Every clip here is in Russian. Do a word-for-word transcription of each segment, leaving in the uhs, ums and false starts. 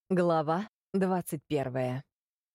Глава двадцать первая.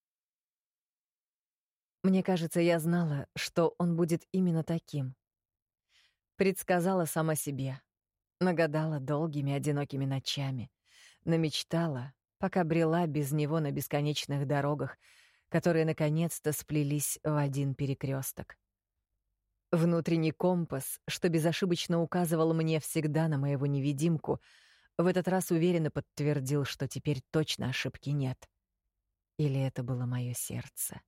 Мне кажется, я знала, что он будет именно таким. Предсказала сама себе, нагадала долгими одинокими ночами, намечтала, пока брела без него на бесконечных дорогах, которые наконец-то сплелись в один перекресток. Внутренний компас, что безошибочно указывал мне всегда на моего невидимку, в этот раз уверенно подтвердил, что теперь точно ошибки нет. Или это было мое сердце?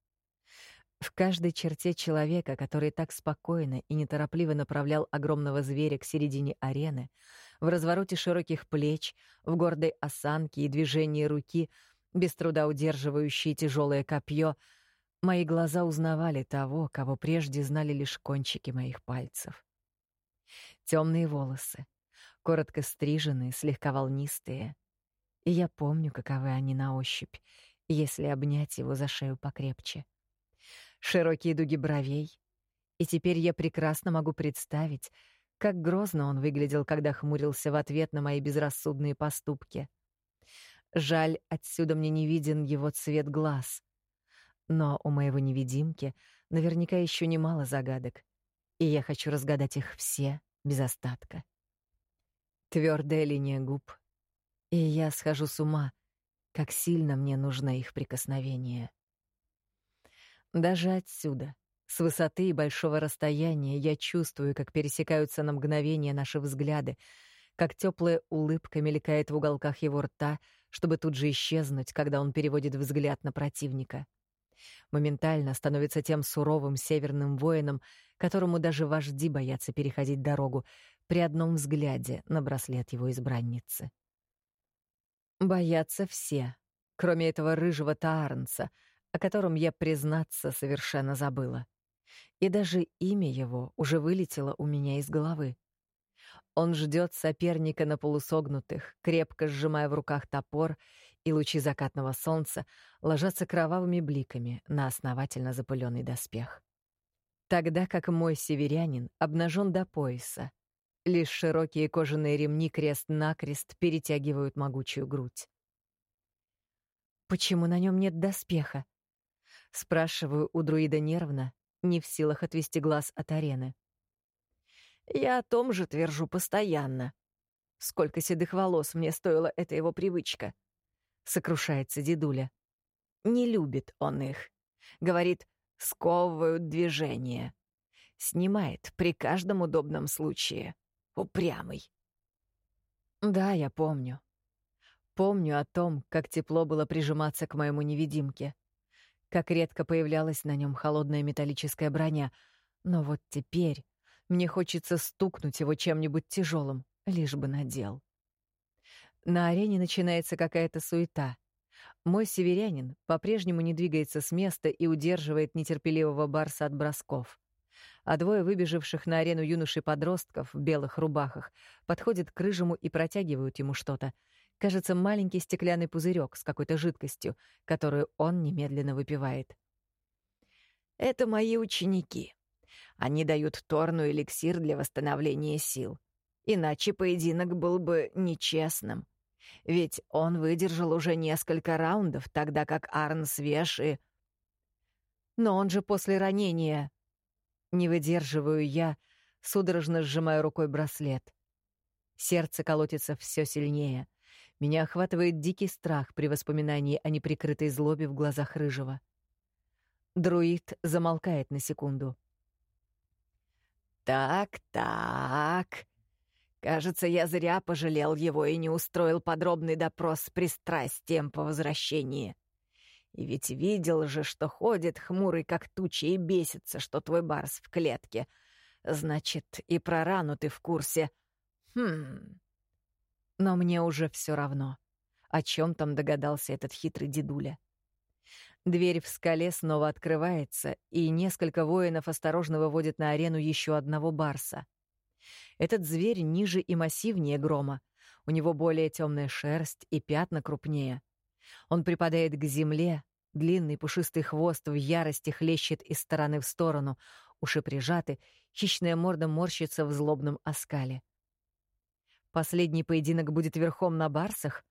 В каждой черте человека, который так спокойно и неторопливо направлял огромного зверя к середине арены, в развороте широких плеч, в гордой осанке и движении руки, без труда удерживающей тяжелое копье, мои глаза узнавали того, кого прежде знали лишь кончики моих пальцев. Темные волосы, коротко стриженные, слегка волнистые. И я помню, каковы они на ощупь, если обнять его за шею покрепче. Широкие дуги бровей. И теперь я прекрасно могу представить, как грозно он выглядел, когда хмурился в ответ на мои безрассудные поступки. Жаль, отсюда мне не виден его цвет глаз. Но у моего невидимки наверняка еще немало загадок, и я хочу разгадать их все без остатка. Твердая линия губ, и я схожу с ума, как сильно мне нужно их прикосновение. Даже отсюда, с высоты и большого расстояния, я чувствую, как пересекаются на мгновение наши взгляды, как теплая улыбка мелькает в уголках его рта, чтобы тут же исчезнуть, когда он переводит взгляд на противника. Моментально становится тем суровым северным воином, которому даже вожди боятся переходить дорогу при одном взгляде на браслет его избранницы. Боятся все, кроме этого рыжего таарнца, о котором я, признаться, совершенно забыла. И даже имя его уже вылетело у меня из головы. Он ждет соперника на полусогнутых, крепко сжимая в руках топор, и лучи закатного солнца ложатся кровавыми бликами на основательно запыленный доспех. Тогда как мой северянин обнажен до пояса, лишь широкие кожаные ремни крест-накрест перетягивают могучую грудь. «Почему на нем нет доспеха?» — спрашиваю у друида нервно, не в силах отвести глаз от арены. «Я о том же твержу постоянно. Сколько седых волос мне стоила эта его привычка!» — сокрушается дедуля. «Не любит он их. Говорит, сковывают движение. Снимает при каждом удобном случае. Упрямый». Да, я помню. Помню о том, как тепло было прижиматься к моему невидимке, как редко появлялась на нем холодная металлическая броня, но вот теперь мне хочется стукнуть его чем-нибудь тяжелым, лишь бы надел. На арене начинается какая-то суета. Мой северянин по-прежнему не двигается с места и удерживает нетерпеливого барса от бросков. А двое выбежавших на арену юношей-подростков в белых рубахах подходят к рыжему и протягивают ему что-то. Кажется, маленький стеклянный пузырек с какой-то жидкостью, которую он немедленно выпивает. «Это мои ученики. Они дают Торну эликсир для восстановления сил. Иначе поединок был бы нечестным. Ведь он выдержал уже несколько раундов, тогда как Арн свеж и... Но он же после ранения... Не выдерживаю я, судорожно сжимаю рукой браслет. Сердце колотится все сильнее. Меня охватывает дикий страх при воспоминании о неприкрытой злобе в глазах рыжего. Друид замолкает на секунду. «Так, так. Кажется, я зря пожалел его и не устроил подробный допрос с пристрастием по возвращении. И ведь видел же, что ходит хмурый как туча и бесится, что твой барс в клетке. Значит, и про рану ты в курсе. Хм...» Но мне уже все равно, о чем там догадался этот хитрый дедуля. Дверь в скале снова открывается, и несколько воинов осторожно выводят на арену еще одного барса. Этот зверь ниже и массивнее Грома. У него более темная шерсть и пятна крупнее. Он припадает к земле, длинный пушистый хвост в ярости хлещет из стороны в сторону, уши прижаты, хищная морда морщится в злобном оскале. Последний поединок будет верхом на барсах?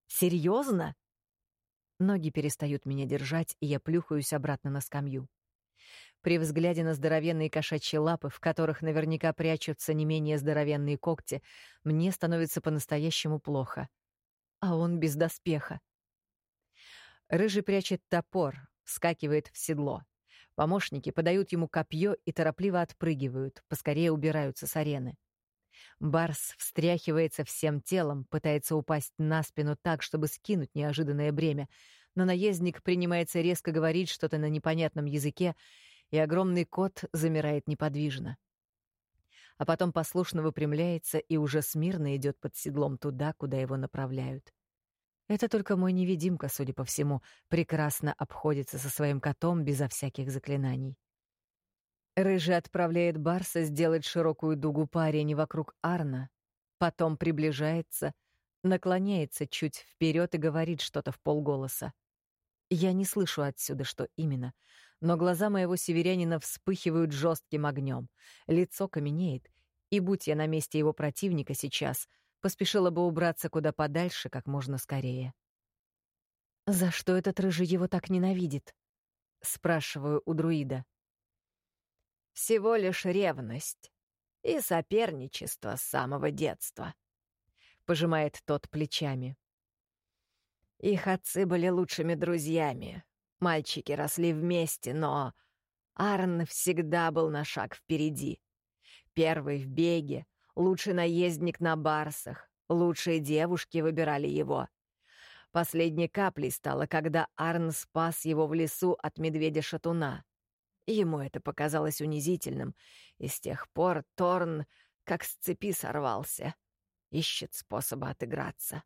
Серьезно? Ноги перестают меня держать, и я плюхаюсь обратно на скамью. При взгляде на здоровенные кошачьи лапы, в которых наверняка прячутся не менее здоровенные когти, мне становится по-настоящему плохо. А он без доспеха. Рыжий прячет топор, вскакивает в седло. Помощники подают ему копье и торопливо отпрыгивают, поскорее убираются с арены. Барс встряхивается всем телом, пытается упасть на спину так, чтобы скинуть неожиданное бремя, но наездник принимается резко говорить что-то на непонятном языке, и огромный кот замирает неподвижно. А потом послушно выпрямляется и уже смирно идет под седлом туда, куда его направляют. Это только мой невидимка, судя по всему, прекрасно обходится со своим котом безо всяких заклинаний. Рыжий отправляет Барса сделать широкую дугу по арене вокруг Арна, потом приближается, наклоняется чуть вперед и говорит что-то вполголоса. Я не слышу отсюда, что именно, но глаза моего северянина вспыхивают жестким огнем, лицо каменеет, и, будь я на месте его противника сейчас, поспешила бы убраться куда подальше как можно скорее. «За что этот рыжий его так ненавидит?» — спрашиваю у друида. «Всего лишь ревность и соперничество с самого детства», — пожимает тот плечами. «Их отцы были лучшими друзьями. Мальчики росли вместе, но Арн всегда был на шаг впереди. Первый в беге, лучший наездник на барсах, лучшие девушки выбирали его. Последней каплей стало, когда Арн спас его в лесу от медведя-шатуна. Ему это показалось унизительным, и с тех пор Торн как с цепи сорвался. Ищет способа отыграться».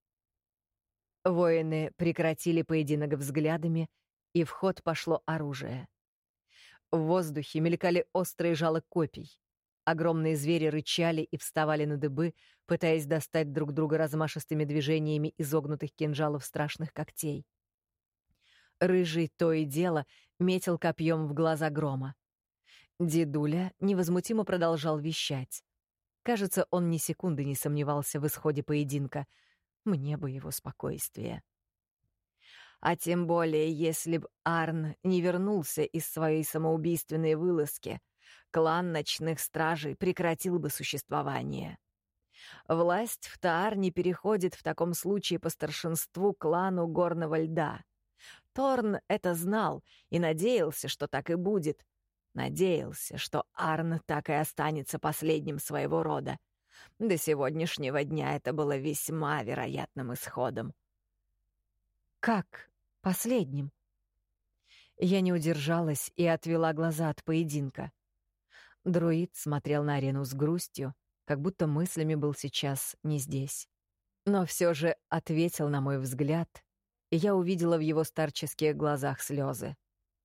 Воины прекратили поединок взглядами, и в ход пошло оружие. В воздухе мелькали острые жало копий. Огромные звери рычали и вставали на дыбы, пытаясь достать друг друга размашистыми движениями изогнутых кинжалов страшных когтей. Рыжий то и дело метил копьем в глаза грома. Дедуля невозмутимо продолжал вещать. Кажется, он ни секунды не сомневался в исходе поединка. Мне бы его спокойствие. А тем более, если б Арн не вернулся из своей самоубийственной вылазки, клан ночных стражей прекратил бы существование. Власть в Таарне переходит в таком случае по старшинству клану Горного Льда. Торн это знал и надеялся, что так и будет. Надеялся, что Арн так и останется последним своего рода. До сегодняшнего дня это было весьма вероятным исходом. «Как последним?» Я не удержалась и отвела глаза от поединка. Друид смотрел на арену с грустью, как будто мыслями был сейчас не здесь. Но все же ответил на мой взгляд, и я увидела в его старческих глазах слезы.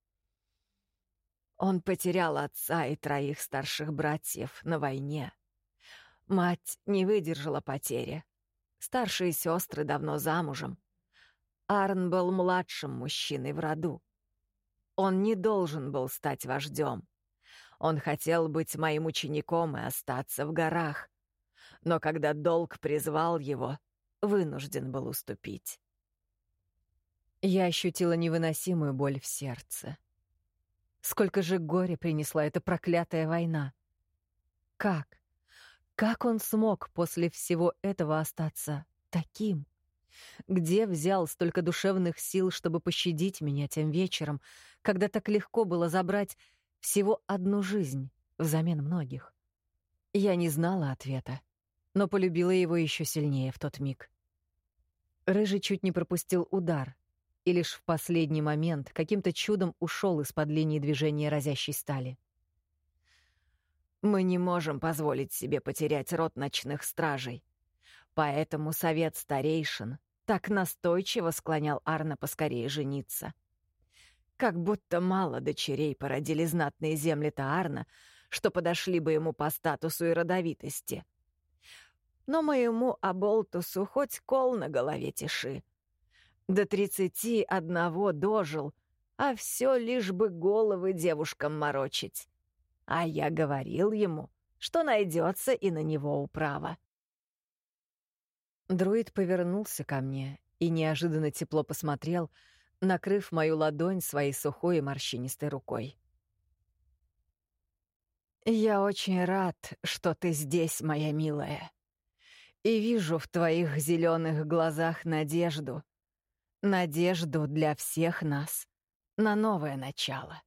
Он потерял отца и троих старших братьев на войне. Мать не выдержала потери. Старшие сестры давно замужем. Арн был младшим мужчиной в роду. Он не должен был стать вождем. Он хотел быть моим учеником и остаться в горах. Но когда долг призвал его, вынужден был уступить. Я ощутила невыносимую боль в сердце. Сколько же горя принесла эта проклятая война! Как? Как он смог после всего этого остаться таким? Где взял столько душевных сил, чтобы пощадить меня тем вечером, когда так легко было забрать всего одну жизнь взамен многих? Я не знала ответа, но полюбила его еще сильнее в тот миг. Рыжий чуть не пропустил удар, и лишь в последний момент каким-то чудом ушел из-под линии движения разящей стали. Мы не можем позволить себе потерять род ночных стражей. Поэтому совет старейшин так настойчиво склонял Арна поскорее жениться. Как будто мало дочерей породили знатные земли Таарна, что подошли бы ему по статусу и родовитости. Но моему Аболтусу хоть кол на голове тиши. До тридцати одного дожил, а все лишь бы головы девушкам морочить. А я говорил ему, что найдется и на него управа. Друид повернулся ко мне, и неожиданно тепло посмотрел, накрыв мою ладонь своей сухой и морщинистой рукой. «Я очень рад, что ты здесь, моя милая, и вижу в твоих зеленых глазах надежду, надежду для всех нас на новое начало».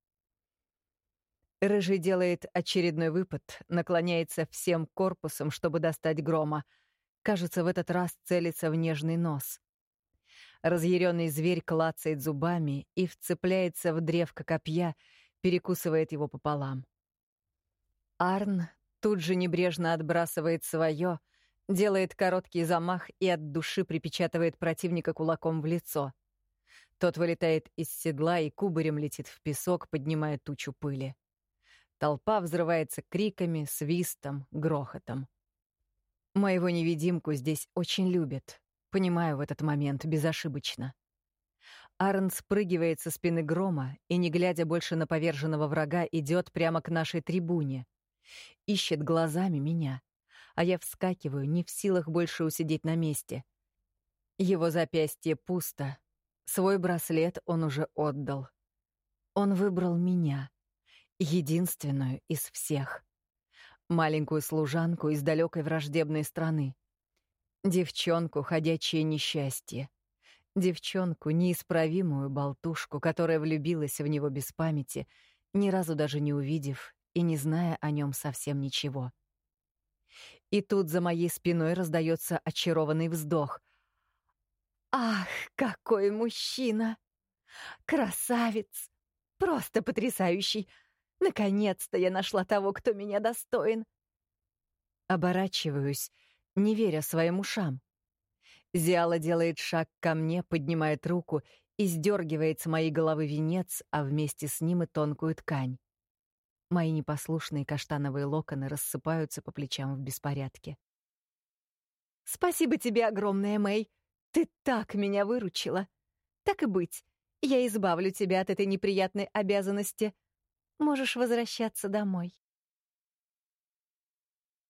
Рыжий делает очередной выпад, наклоняется всем корпусом, чтобы достать грома. Кажется, в этот раз целится в нежный нос. Разъяренный зверь клацает зубами и вцепляется в древко копья, перекусывает его пополам. Арн тут же небрежно отбрасывает свое, делает короткий замах и от души припечатывает противника кулаком в лицо. Тот вылетает из седла и кубарем летит в песок, поднимая тучу пыли. Толпа взрывается криками, свистом, грохотом. Моего невидимку здесь очень любят. Понимаю в этот момент безошибочно. Арн спрыгивает со спины грома и, не глядя больше на поверженного врага, идет прямо к нашей трибуне. Ищет глазами меня, а я вскакиваю, не в силах больше усидеть на месте. Его запястье пусто. Свой браслет он уже отдал. Он выбрал меня. Единственную из всех. Маленькую служанку из далекой враждебной страны. Девчонку, ходячее несчастье. Девчонку, неисправимую болтушку, которая влюбилась в него без памяти, ни разу даже не увидев и не зная о нем совсем ничего. И тут за моей спиной раздается очарованный вздох. «Ах, какой мужчина! Красавец! Просто потрясающий! Наконец-то я нашла того, кто меня достоин!» Оборачиваюсь, не веря своим ушам. Зиала делает шаг ко мне, поднимает руку и сдергивает с моей головы венец, а вместе с ним и тонкую ткань. Мои непослушные каштановые локоны рассыпаются по плечам в беспорядке. «Спасибо тебе огромное, Мэй! Ты так меня выручила! Так и быть, я избавлю тебя от этой неприятной обязанности. Можешь возвращаться домой».